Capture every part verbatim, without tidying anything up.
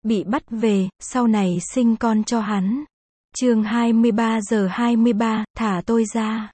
bị bắt về, sau này sinh con cho hắn. Chương hai mươi ba giờ hai mươi ba, thả tôi ra.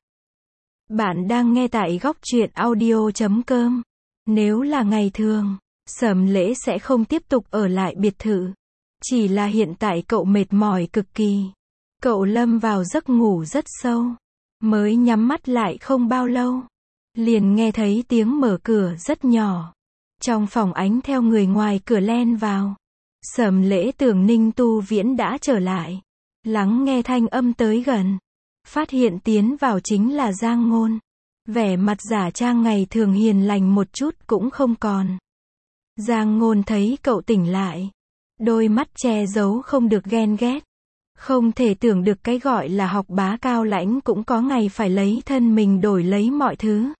Bạn đang nghe tại góc truyện audio chấm com. Nếu là ngày thường, Sầm Lễ sẽ không tiếp tục ở lại biệt thự. Chỉ là hiện tại cậu mệt mỏi cực kỳ. Cậu lâm vào giấc ngủ rất sâu. Mới nhắm mắt lại không bao lâu. Liền nghe thấy tiếng mở cửa rất nhỏ. Trong phòng ánh theo người ngoài cửa len vào. Sầm Lễ tưởng Ninh Tu Viễn đã trở lại. Lắng nghe thanh âm tới gần. Phát hiện tiến vào chính là Giang Ngôn. Vẻ mặt giả trang ngày thường hiền lành một chút cũng không còn. Giang Ngôn thấy cậu tỉnh lại. Đôi mắt che giấu không được ghen ghét. Không thể tưởng được cái gọi là học bá cao lãnh cũng có ngày phải lấy thân mình đổi lấy mọi thứ.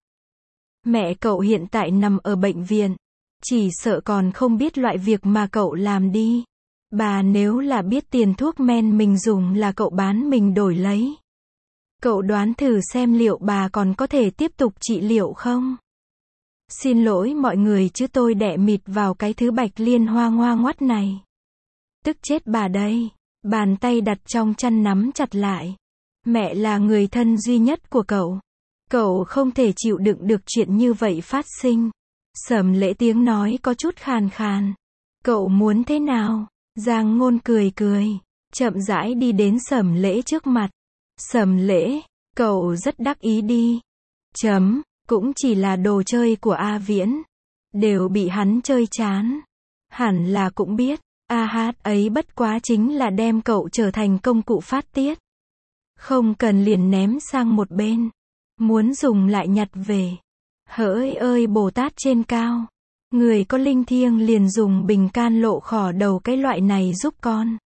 Mẹ cậu hiện tại nằm ở bệnh viện. Chỉ sợ còn không biết loại việc mà cậu làm đi. Bà nếu là biết tiền thuốc men mình dùng là cậu bán mình đổi lấy. Cậu đoán thử xem liệu bà còn có thể tiếp tục trị liệu không? Xin lỗi mọi người chứ tôi đẻ mịt vào cái thứ bạch liên hoa ngoa ngoắt này. Tức chết bà đây. Bàn tay đặt trong chăn nắm chặt lại. Mẹ là người thân duy nhất của cậu. Cậu không thể chịu đựng được chuyện như vậy phát sinh. Sầm Lễ tiếng nói có chút khàn khàn. Cậu muốn thế nào? Giang Ngôn cười cười. Chậm rãi đi đến Sầm Lễ trước mặt. Sầm Lễ, cậu rất đắc ý đi. Chấm, cũng chỉ là đồ chơi của A Viễn. Đều bị hắn chơi chán. Hẳn là cũng biết. A hát ấy bất quá chính là đem cậu trở thành công cụ phát tiết. Không cần liền ném sang một bên. Muốn dùng lại nhặt về. Hỡi ơi Bồ Tát trên cao. Người có linh thiêng liền dùng bình can lộ khỏ đầu cái loại này giúp con.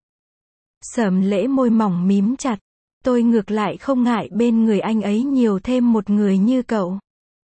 Sầm Lễ môi mỏng mím chặt. Tôi ngược lại không ngại bên người anh ấy nhiều thêm một người như cậu.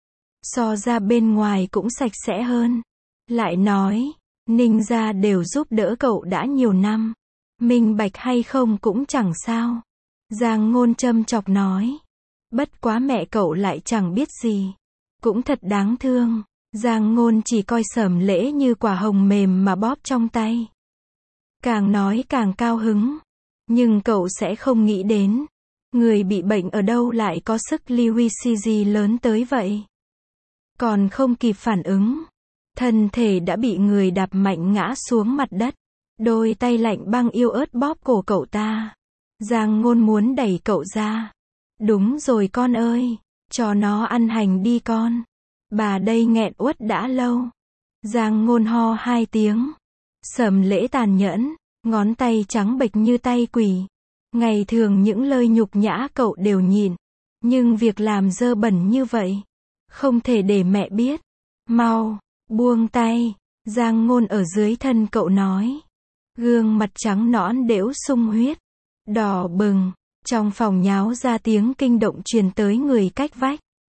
So ra bên ngoài cũng sạch sẽ hơn. Lại nói, Ninh gia đều giúp đỡ cậu đã nhiều năm. Minh bạch hay không cũng chẳng sao. Giang Ngôn châm chọc nói. Bất quá mẹ cậu lại chẳng biết gì. Cũng thật đáng thương. Giang Ngôn chỉ coi Sầm Lễ như quả hồng mềm mà bóp trong tay. Càng nói càng cao hứng. Nhưng cậu sẽ không nghĩ đến. Người bị bệnh ở đâu lại có sức ly huy si gì lớn tới vậy. Còn không kịp phản ứng. Thân thể đã bị người đạp mạnh ngã xuống mặt đất. Đôi tay lạnh băng yêu ớt bóp cổ cậu ta. Giang Ngôn muốn đẩy cậu ra. Đúng rồi con ơi. Cho nó ăn hành đi con. Bà đây nghẹn uất đã lâu. Giang Ngôn ho hai tiếng. Sầm Lễ tàn nhẫn. Ngón tay trắng bệch như tay quỷ. Ngày thường những lời nhục nhã cậu đều nhịn. Nhưng việc làm dơ bẩn như vậy. Không thể để mẹ biết. Mau, buông tay. Giang Ngôn ở dưới thân cậu nói. Gương mặt trắng nõn đễu sung huyết. Đỏ bừng. Trong phòng nháo ra tiếng kinh động truyền tới người cách vách.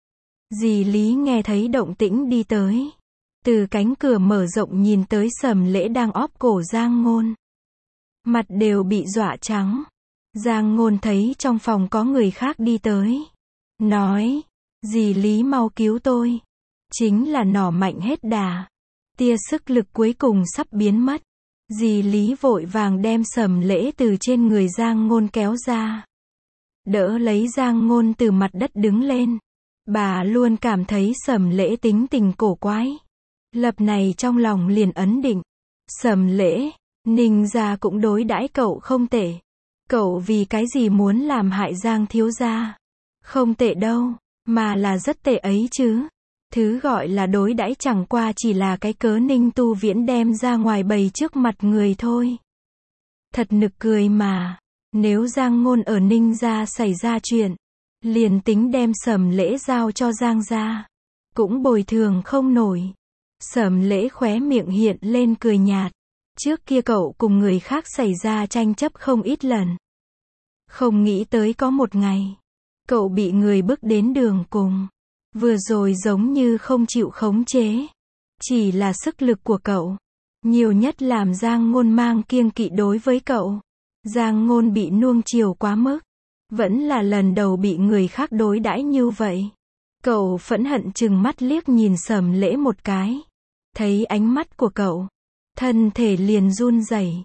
Dì Lý nghe thấy động tĩnh đi tới. Từ cánh cửa mở rộng nhìn tới Sầm Lễ đang óp cổ Giang Ngôn. Mặt đều bị dọa trắng. Giang Ngôn thấy trong phòng có người khác đi tới. Nói, dì Lý mau cứu tôi. Chính là nỏ mạnh hết đà. Tia sức lực cuối cùng sắp biến mất. Dì Lý vội vàng đem Sầm Lễ từ trên người Giang Ngôn kéo ra. Đỡ lấy Giang Ngôn từ mặt đất đứng lên. Bà luôn cảm thấy Sầm Lễ tính tình cổ quái. Lập này trong lòng liền ấn định. Sầm Lễ, Ninh gia cũng đối đãi cậu không tệ. Cậu vì cái gì muốn làm hại Giang thiếu gia? Không tệ đâu, mà là rất tệ ấy chứ. Thứ gọi là đối đãi chẳng qua chỉ là cái cớ Ninh Tu Viễn đem ra ngoài bày trước mặt người thôi. Thật nực cười mà. Nếu Giang Ngôn ở Ninh gia xảy ra chuyện, liền tính đem Sầm Lễ giao cho Giang gia, cũng bồi thường không nổi. Sầm Lễ khóe miệng hiện lên cười nhạt. Trước kia cậu cùng người khác xảy ra tranh chấp không ít lần. Không nghĩ tới có một ngày, cậu bị người bước đến đường cùng. Vừa rồi giống như không chịu khống chế. Chỉ là sức lực của cậu. Nhiều nhất làm Giang Ngôn mang kiêng kỵ đối với cậu. Giang Ngôn bị nuông chiều quá mức. Vẫn là lần đầu bị người khác đối đãi như vậy. Cậu phẫn hận trừng mắt liếc nhìn Sầm Lễ một cái. Thấy ánh mắt của cậu, thân thể liền run rẩy.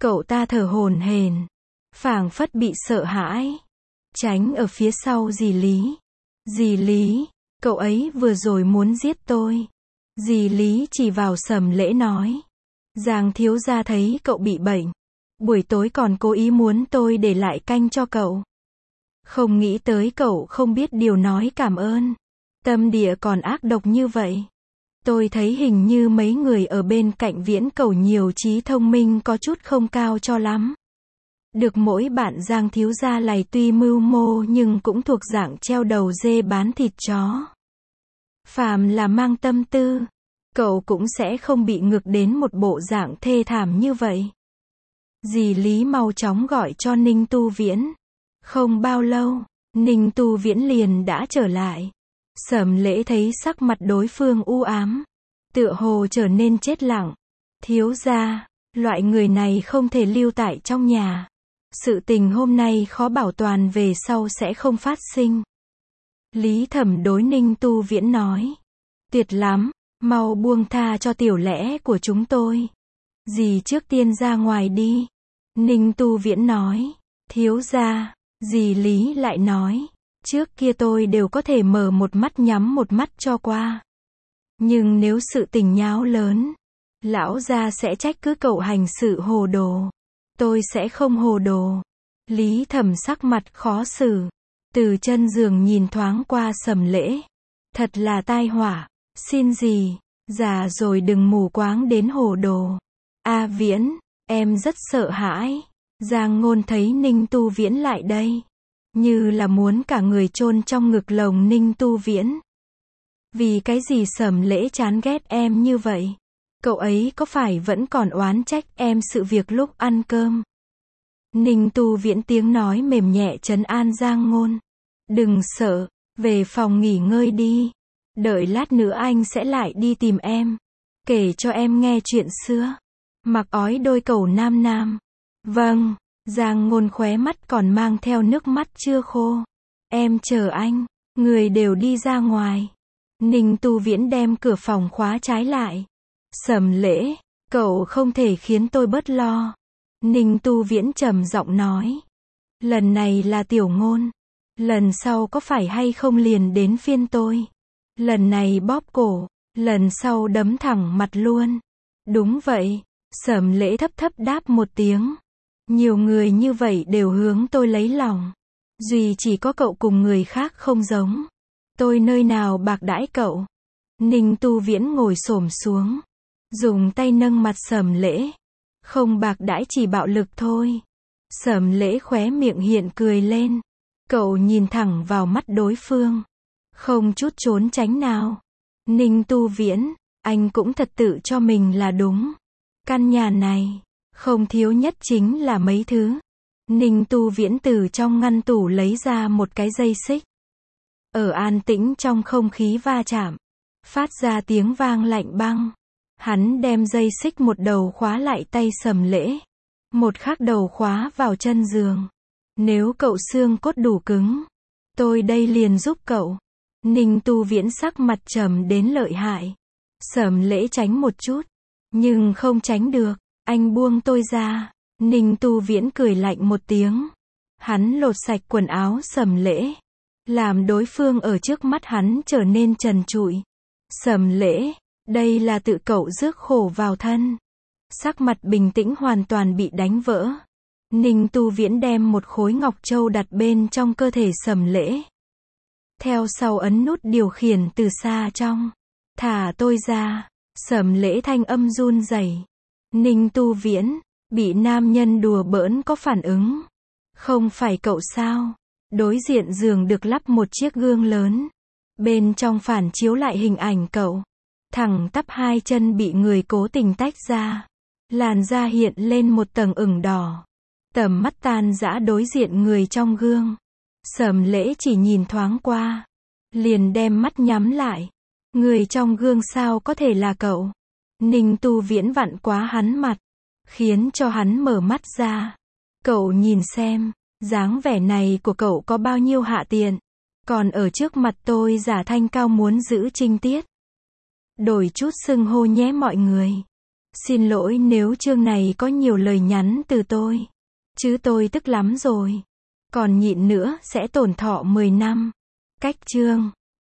Cậu ta thở hổn hển, phảng phất bị sợ hãi, tránh ở phía sau dì Lý. Dì Lý, cậu ấy vừa rồi muốn giết tôi. Dì Lý chỉ vào Sầm Lễ nói. Giang thiếu gia thấy cậu bị bệnh, buổi tối còn cố ý muốn tôi để lại canh cho cậu. Không nghĩ tới cậu không biết điều nói cảm ơn. Tâm địa còn ác độc như vậy. Tôi thấy hình như mấy người ở bên cạnh Viễn Cầu nhiều trí thông minh có chút không cao cho lắm. Được mỗi bạn Giang thiếu gia này tuy mưu mô nhưng cũng thuộc dạng treo đầu dê bán thịt chó. Phàm là mang tâm tư, cậu cũng sẽ không bị ngược đến một bộ dạng thê thảm như vậy. Dì Lý mau chóng gọi cho Ninh Tu Viễn. Không bao lâu, Ninh Tu Viễn liền đã trở lại. Sầm Lễ thấy sắc mặt đối phương u ám, tựa hồ trở nên chết lặng. Thiếu gia, loại người này không thể lưu tại trong nhà. Sự tình hôm nay khó bảo toàn về sau sẽ không phát sinh. Lý Thẩm đối Ninh Tu Viễn nói. Tuyệt lắm, mau buông tha cho tiểu lẽ của chúng tôi. Dì trước tiên ra ngoài đi. Ninh Tu Viễn nói. Thiếu gia, dì Lý lại nói. Trước kia tôi đều có thể mở một mắt nhắm một mắt cho qua. Nhưng nếu sự tình nháo lớn, lão gia sẽ trách cứ cậu hành sự hồ đồ. Tôi sẽ không hồ đồ. Lý Thẩm sắc mặt khó xử, từ chân giường nhìn thoáng qua Sầm Lễ. Thật là tai họa, xin gì, già rồi đừng mù quáng đến hồ đồ. A Viễn, em rất sợ hãi. Giang Ngôn thấy Ninh Tu Viễn lại đây, như là muốn cả người chôn trong ngực lồng Ninh Tu Viễn. Vì cái gì Sầm Lễ chán ghét em như vậy? Cậu ấy có phải vẫn còn oán trách em sự việc lúc ăn cơm? Ninh Tu Viễn tiếng nói mềm nhẹ trấn an Giang Ngôn. Đừng sợ, về phòng nghỉ ngơi đi. Đợi lát nữa anh sẽ lại đi tìm em. Kể cho em nghe chuyện xưa. Mặc ói đôi cầu nam nam. Vâng, Giang Ngôn khóe mắt còn mang theo nước mắt chưa khô. Em chờ anh, người đều đi ra ngoài. Ninh Tu Viễn đem cửa phòng khóa trái lại. Sầm Lễ, cậu không thể khiến tôi bớt lo. Ninh Tu Viễn trầm giọng nói. Lần này là Tiểu Ngôn. Lần sau có phải hay không liền đến phiên tôi. Lần này bóp cổ, lần sau đấm thẳng mặt luôn. Đúng vậy, Sầm Lễ thấp thấp đáp một tiếng. Nhiều người như vậy đều hướng tôi lấy lòng. Duy chỉ có cậu cùng người khác không giống. Tôi nơi nào bạc đãi cậu. Ninh Tu Viễn ngồi xổm xuống, dùng tay nâng mặt Sầm Lễ. Không bạc đãi chỉ bạo lực thôi. Sầm Lễ khóe miệng hiện cười lên. Cậu nhìn thẳng vào mắt đối phương, không chút trốn tránh nào. Ninh Tu Viễn, anh cũng thật tự cho mình là đúng. Căn nhà này, không thiếu nhất chính là mấy thứ. Ninh Tu Viễn từ trong ngăn tủ lấy ra một cái dây xích. Ở an tĩnh trong không khí va chạm, phát ra tiếng vang lạnh băng. Hắn đem dây xích một đầu khóa lại tay Sầm Lễ, một khác đầu khóa vào chân giường. Nếu cậu xương cốt đủ cứng, tôi đây liền giúp cậu. Ninh Tu Viễn sắc mặt trầm đến lợi hại. Sầm Lễ tránh một chút, nhưng không tránh được. Anh buông tôi ra. Ninh Tu Viễn cười lạnh một tiếng. Hắn lột sạch quần áo Sầm Lễ, làm đối phương ở trước mắt hắn trở nên trần trụi. Sầm Lễ, đây là tự cậu rước khổ vào thân. Sắc mặt bình tĩnh hoàn toàn bị đánh vỡ. Ninh Tu Viễn đem một khối ngọc châu đặt bên trong cơ thể Sầm Lễ. Theo sau ấn nút điều khiển từ xa trong. Thả tôi ra. Sầm Lễ thanh âm run rẩy. Ninh Tu Viễn, bị nam nhân đùa bỡn có phản ứng. Không phải cậu sao? Đối diện giường được lắp một chiếc gương lớn. Bên trong phản chiếu lại hình ảnh cậu. Thẳng tắp hai chân bị người cố tình tách ra. Làn da hiện lên một tầng ửng đỏ. Tầm mắt tan dã đối diện người trong gương. Sầm Lễ chỉ nhìn thoáng qua, liền đem mắt nhắm lại. Người trong gương sao có thể là cậu? Ninh Tu Viễn vặn quá hắn mặt, khiến cho hắn mở mắt ra. Cậu nhìn xem, dáng vẻ này của cậu có bao nhiêu hạ tiện. Còn ở trước mặt tôi giả thanh cao muốn giữ trinh tiết. Đổi chút xưng hô nhé mọi người. Xin lỗi nếu chương này có nhiều lời nhắn từ tôi. Chứ tôi tức lắm rồi. Còn nhịn nữa sẽ tổn thọ mười năm. Cách chương